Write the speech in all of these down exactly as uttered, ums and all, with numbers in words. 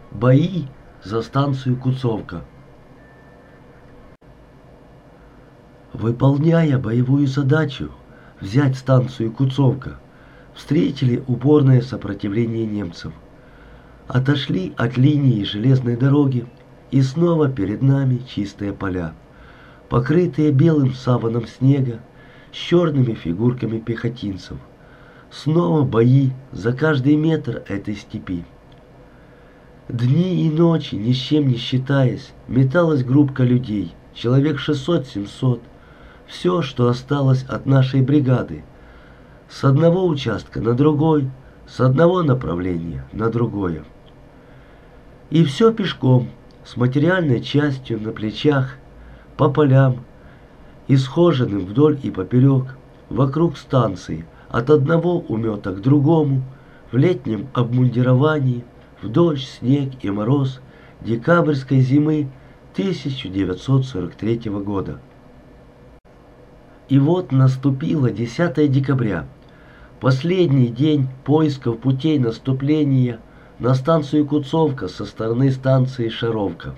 Бои за станцию Куцовка. Выполняя боевую задачу взять станцию Куцовка, встретили упорное сопротивление немцев. Отошли от линии железной дороги, и снова перед нами чистые поля, покрытые белым саваном снега, с черными фигурками пехотинцев. Снова бои за каждый метр этой степи. Дни и ночи, ни с чем не считаясь, металась группка людей, человек шестьсот-семьсот, все, что осталось от нашей бригады, с одного участка на другой, с одного направления на другое. И все пешком, с материальной частью на плечах, по полям, исхоженным вдоль и поперек, вокруг станции, от одного умета к другому, в летнем обмундировании, в дождь, снег и мороз декабрьской зимы тысяча девятьсот сорок третьего года. И вот наступило десятое декабря, последний день поисков путей наступления на станцию Куцовка со стороны станции Шаровка.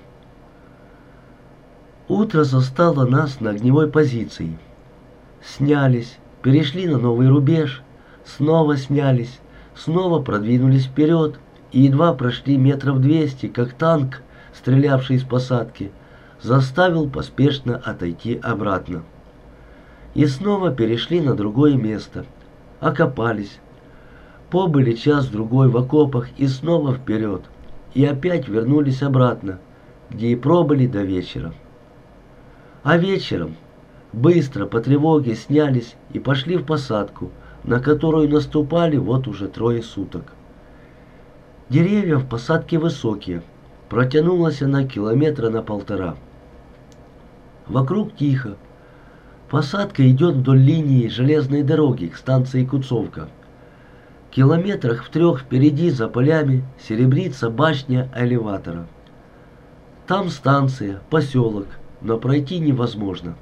Утро застало нас на огневой позиции. Снялись, перешли на новый рубеж, снова снялись, снова продвинулись вперед и едва прошли метров двести, как танк, стрелявший из посадки, заставил поспешно отойти обратно. И снова перешли на другое место, окопались, побыли час-другой в окопах и снова вперед, и опять вернулись обратно, где и пробыли до вечера. А вечером быстро по тревоге снялись и пошли в посадку, на которую наступали вот уже трое суток. Деревья в посадке высокие, протянулась она километра на полтора. Вокруг тихо. Посадка идет вдоль линии железной дороги к станции Куцовка. Километрах в трех впереди за полями серебрится башня элеватора. Там станция, поселок, но пройти невозможно.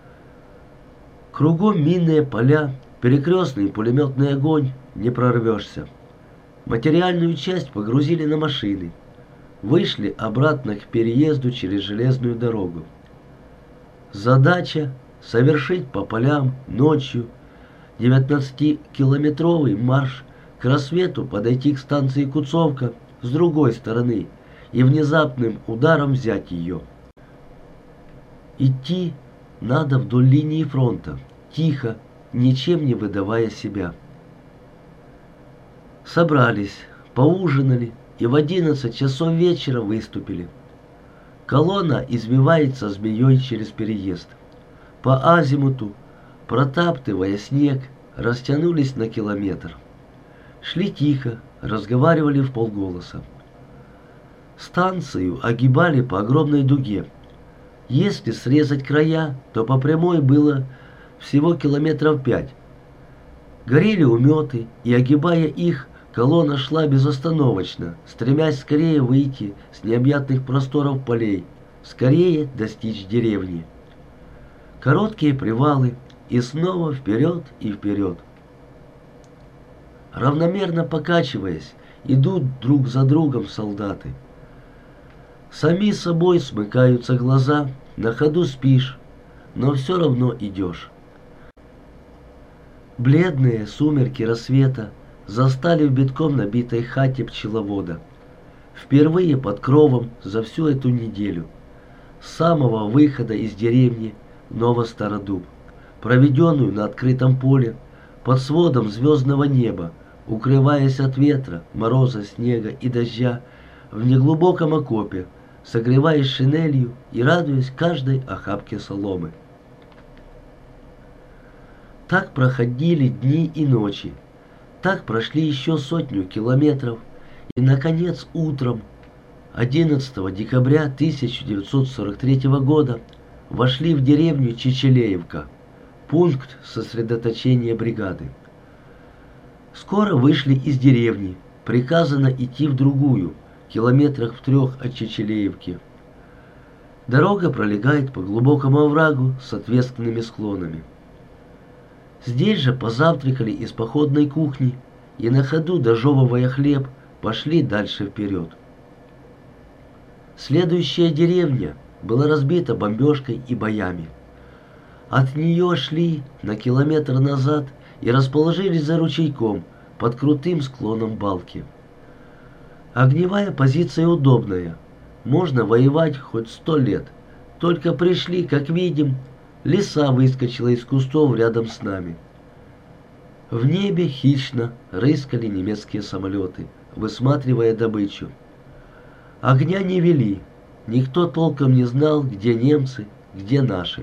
Кругом минные поля, перекрестный пулеметный огонь, не прорвешься. Материальную часть погрузили на машины. Вышли обратно к переезду через железную дорогу. Задача — совершить по полям ночью девятнадцатикилометровый марш, к рассвету подойти к станции Куцовка с другой стороны и внезапным ударом взять ее. Идти надо вдоль линии фронта, тихо, ничем не выдавая себя. Собрались, поужинали и в одиннадцать часов вечера выступили. Колонна извивается змеей через переезд. По азимуту, протаптывая снег, растянулись на километр. Шли тихо, разговаривали вполголоса. Станцию огибали по огромной дуге. Если срезать края, то по прямой было всего километров пять. Горели уметы, и, огибая их, колонна шла безостановочно, стремясь скорее выйти с необъятных просторов полей, скорее достичь деревни. Короткие привалы, и снова вперед и вперед. Равномерно покачиваясь, идут друг за другом солдаты. Сами собой смыкаются глаза, на ходу спишь, но все равно идешь. Бледные сумерки рассвета застали в битком набитой хате пчеловода. Впервые под кровом за всю эту неделю. С самого выхода из деревни Новостародуб, проведенную на открытом поле, под сводом звездного неба, укрываясь от ветра, мороза, снега и дождя, в неглубоком окопе, согреваясь шинелью и радуясь каждой охапке соломы. Так проходили дни и ночи, так прошли еще сотню километров, и, наконец, утром одиннадцатого декабря тысяча девятьсот сорок третьего года вошли в деревню Чечелеевка, пункт сосредоточения бригады. Скоро вышли из деревни, приказано идти в другую, километрах в трех от Чечелеевки. Дорога пролегает по глубокому оврагу с ответственными склонами. Здесь же позавтракали из походной кухни и на ходу, дожевывая хлеб, пошли дальше вперед. Следующая деревня была разбита бомбежкой и боями. От нее шли на километр назад и расположились за ручейком под крутым склоном балки. Огневая позиция удобная, можно воевать хоть сто лет. Только пришли, как видим, лиса выскочила из кустов рядом с нами. В небе хищно рыскали немецкие самолеты, высматривая добычу. Огня не вели, никто толком не знал, где немцы, где наши.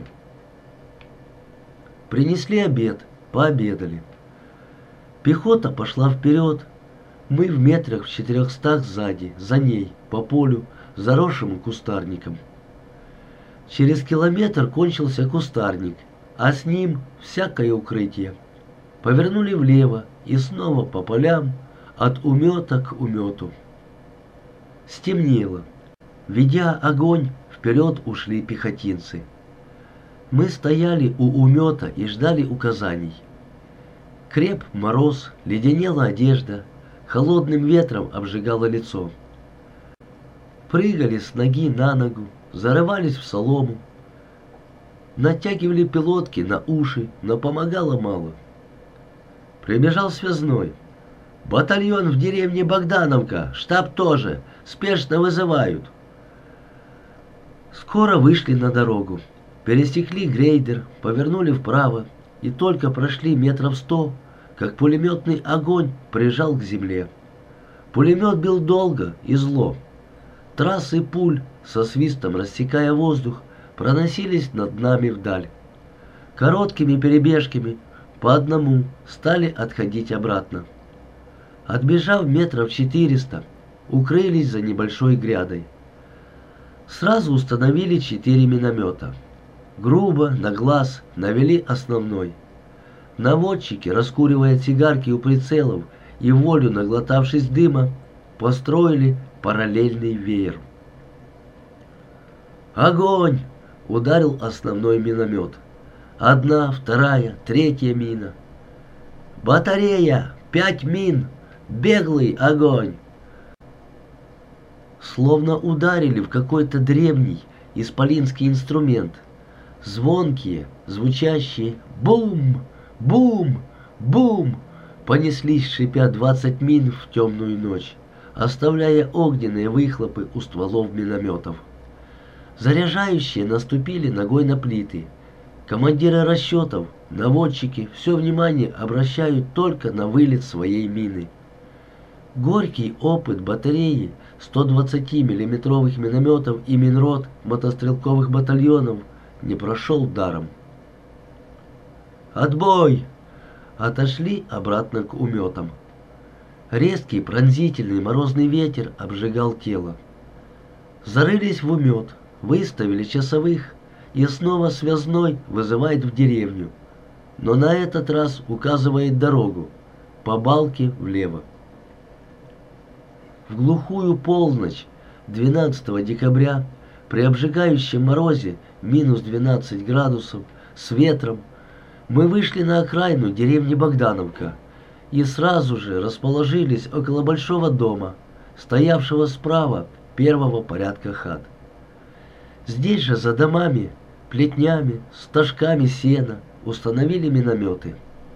Принесли обед, пообедали. Пехота пошла вперед, мы в метрах в четырехстах сзади, за ней, по полю, заросшему кустарником. Через километр кончился кустарник, а с ним всякое укрытие. Повернули влево и снова по полям, от умета к умету. Стемнело. Ведя огонь, вперед ушли пехотинцы. Мы стояли у умета и ждали указаний. Креп мороз, леденела одежда, холодным ветром обжигало лицо. Прыгали с ноги на ногу, зарывались в солому, натягивали пилотки на уши, но помогало мало. Прибежал связной. «Батальон в деревне Богдановка, штаб тоже, спешно вызывают». Скоро вышли на дорогу, пересекли грейдер, повернули вправо и только прошли метров сто, как пулеметный огонь прижал к земле. Пулемет бил долго и зло. Трассы пуль, со свистом рассекая воздух, проносились над нами вдаль. Короткими перебежками по одному стали отходить обратно. Отбежав метров четыреста, укрылись за небольшой грядой. Сразу установили четыре миномета. Грубо, на глаз, навели основной. Наводчики, раскуривая цигарки у прицелов и волю наглотавшись дыма, построили параллельный веер. «Огонь!» — ударил основной миномет. Одна, вторая, третья мина. «Батарея! Пять мин! Беглый огонь!» Словно ударили в какой-то древний исполинский инструмент. Звонкие, звучащие «бум! Бум! Бум!» понеслись, шипя двадцать мин в темную ночь, оставляя огненные выхлопы у стволов минометов. Заряжающие наступили ногой на плиты. Командиры расчетов, наводчики все внимание обращают только на вылет своей мины. Горький опыт батареи сто двадцатимиллиметровых минометов и минрот мотострелковых батальонов не прошел даром. «Отбой!» Отошли обратно к уметам. Резкий пронзительный морозный ветер обжигал тело. Зарылись в умет, выставили часовых, и снова связной вызывает в деревню, но на этот раз указывает дорогу, по балке влево. В глухую полночь двенадцатого декабря при обжигающем морозе минус двенадцать градусов с ветром мы вышли на окраину деревни Богдановка и сразу же расположились около большого дома, стоявшего справа первого порядка хат. Здесь же за домами, плетнями, стажками сена установили минометы.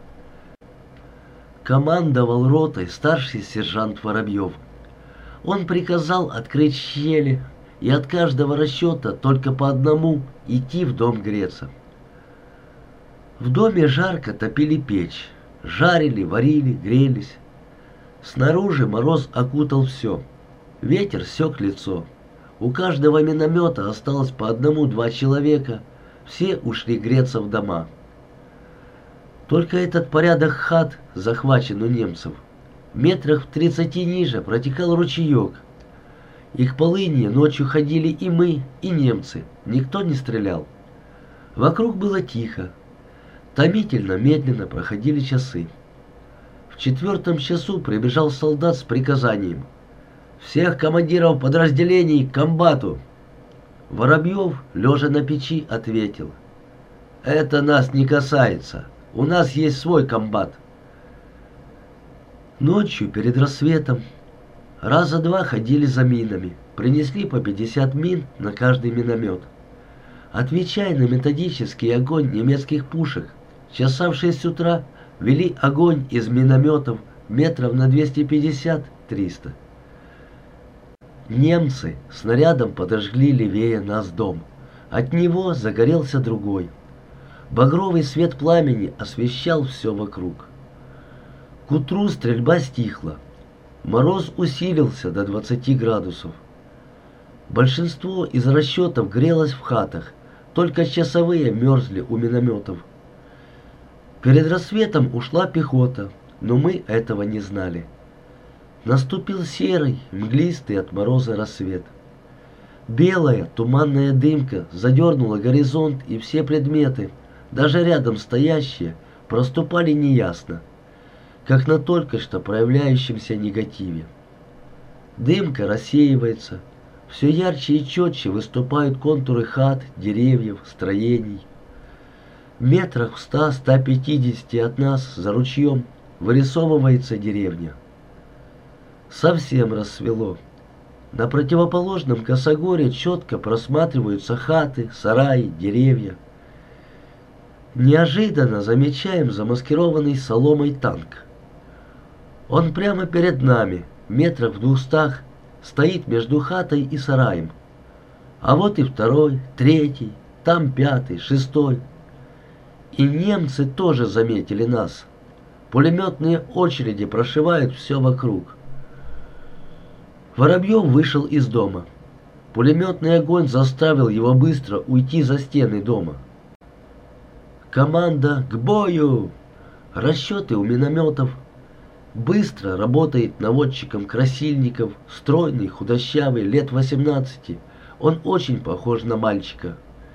Командовал ротой старший сержант Воробьев. Он приказал открыть щели и от каждого расчета только по одному идти в дом греться. В доме жарко топили печь, жарили, варили, грелись. Снаружи мороз окутал все, ветер сёк лицо. У каждого миномета осталось по одному-два человека, все ушли греться в дома. Только этот порядок хат захвачен у немцев. Метрах в тридцати ниже протекал ручеек. И к полыни ночью ходили и мы, и немцы. Никто не стрелял. Вокруг было тихо. Томительно, медленно проходили часы. В четвертом часу прибежал солдат с приказанием: «Всех командиров подразделений к комбату!» Воробьев, лежа на печи, ответил: «Это нас не касается. У нас есть свой комбат». Ночью перед рассветом раза два ходили за минами, принесли по пятьдесят мин на каждый миномет. Отвечая на методический огонь немецких пушек, часа в шесть утра вели огонь из минометов метров на двести пятьдесят — триста. Немцы снарядом подожгли левее нас дом. От него загорелся другой. Багровый свет пламени освещал все вокруг. К утру стрельба стихла. Мороз усилился до двадцати градусов. Большинство из расчетов грелось в хатах, только часовые мерзли у минометов. Перед рассветом ушла пехота, но мы этого не знали. Наступил серый, мглистый от мороза рассвет. Белая туманная дымка задернула горизонт, и все предметы, даже рядом стоящие, проступали неясно, как на только что проявляющемся негативе. Дымка рассеивается, все ярче и четче выступают контуры хат, деревьев, строений. Метрах в ста — ста пятидесяти от нас, за ручьем, вырисовывается деревня. Совсем рассвело. На противоположном косогоре четко просматриваются хаты, сараи, деревья. Неожиданно замечаем замаскированный соломой танк. Он прямо перед нами, метрах в двухстах, стоит между хатой и сараем. А вот и второй, третий, там пятый, шестой. И немцы тоже заметили нас. Пулеметные очереди прошивают все вокруг. Воробьев вышел из дома. Пулеметный огонь заставил его быстро уйти за стены дома. Команда «К бою!» Расчеты у минометов. Быстро работает наводчиком Красильников, стройный, худощавый, лет восемнадцати. Он очень похож на мальчика.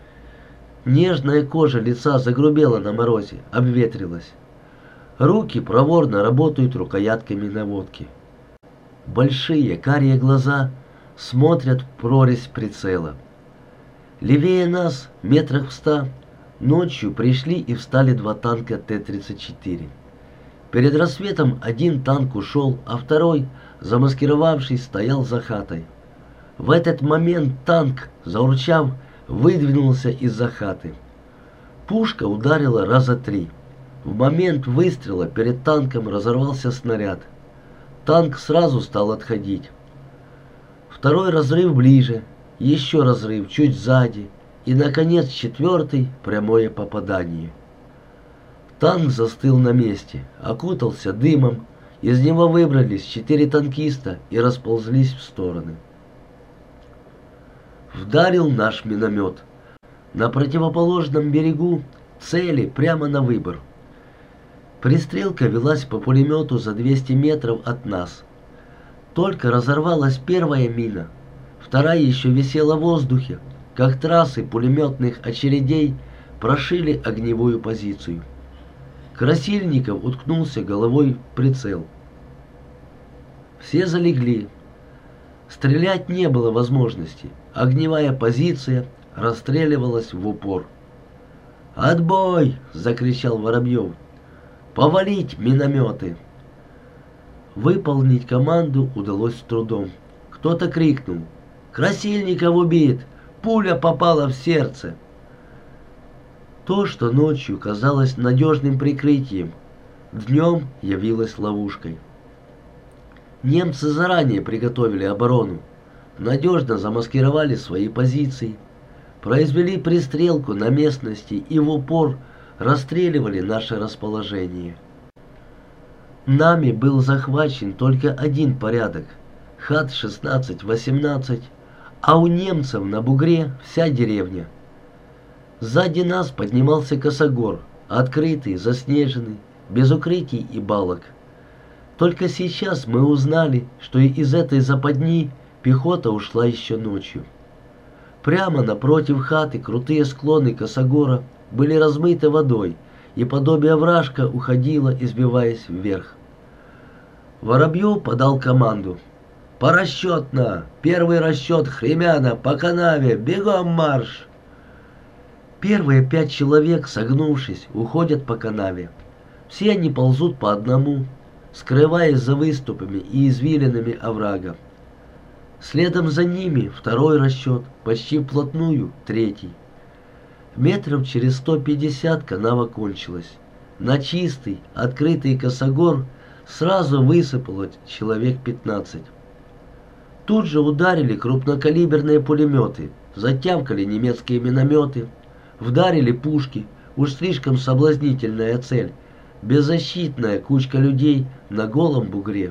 Нежная кожа лица загрубела на морозе, обветрилась. Руки проворно работают рукоятками наводки. Большие карие глаза смотрят в прорезь прицела. Левее нас, метрах в ста, ночью пришли и встали два танка Т тридцать четыре. Перед рассветом один танк ушел, а второй, замаскировавшись, стоял за хатой. В этот момент танк, заурчав, выдвинулся из-за хаты. Пушка ударила раза три. В момент выстрела перед танком разорвался снаряд. Танк сразу стал отходить. Второй разрыв ближе, еще разрыв чуть сзади, и, наконец, четвертый — прямое попадание. Танк застыл на месте, окутался дымом, из него выбрались четыре танкиста и расползлись в стороны. Вдарил наш миномет. На противоположном берегу цели прямо на выбор. Пристрелка велась по пулемету за двести метров от нас. Только разорвалась первая мина, вторая еще висела в воздухе, как трассы пулеметных очередей прошили огневую позицию. Красильников уткнулся головой в прицел. Все залегли. Стрелять не было возможности. Огневая позиция расстреливалась в упор. «Отбой!» — закричал Воробьев. «Повалить минометы!» Выполнить команду удалось с трудом. Кто-то крикнул: «Красильников убит! Пуля попала в сердце!» То, что ночью казалось надежным прикрытием, днем явилось ловушкой. Немцы заранее приготовили оборону, надежно замаскировали свои позиции, произвели пристрелку на местности и в упор расстреливали наше расположение. Нами был захвачен только один порядок — хат шестнадцать восемнадцать, а у немцев на бугре вся деревня. Сзади нас поднимался косогор, открытый, заснеженный, без укрытий и балок. Только сейчас мы узнали, что из этой западни пехота ушла еще ночью. Прямо напротив хаты крутые склоны косогора были размыты водой, и подобие овражка уходило, избиваясь вверх. Воробьев подал команду: «Порасчетно! Первый расчет Хремяна по канаве! Бегом марш!» Первые пять человек, согнувшись, уходят по канаве. Все они ползут по одному, скрываясь за выступами и извилинами оврага. Следом за ними второй расчет, почти вплотную третий. Метров через сто пятьдесят канава кончилась. На чистый, открытый косогор сразу высыпало человек пятнадцать. Тут же ударили крупнокалиберные пулеметы, затявкали немецкие минометы, вдарили пушки, уж слишком соблазнительная цель, беззащитная кучка людей на голом бугре.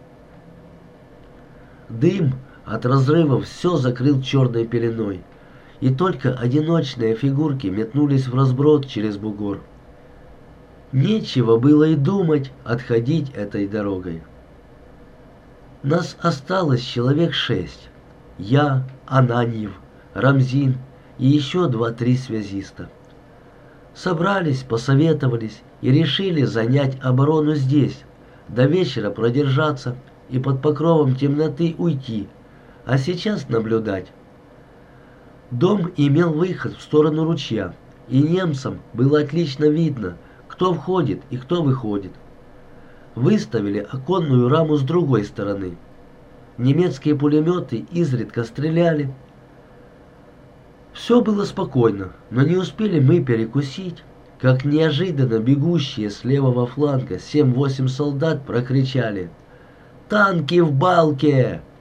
Дым от разрывов все закрыл черной пеленой, и только одиночные фигурки метнулись в разброд через бугор. Нечего было и думать отходить этой дорогой. Нас осталось человек шесть. Я, Ананьев, Рамзин и еще два-три связиста. Собрались, посоветовались и решили занять оборону здесь, до вечера продержаться и под покровом темноты уйти, а сейчас наблюдать. Дом имел выход в сторону ручья, и немцам было отлично видно, кто входит и кто выходит. Выставили оконную раму с другой стороны. Немецкие пулеметы изредка стреляли. Все было спокойно, но не успели мы перекусить, как неожиданно бегущие с левого фланга семь-восемь солдат прокричали: «Танки в балке!»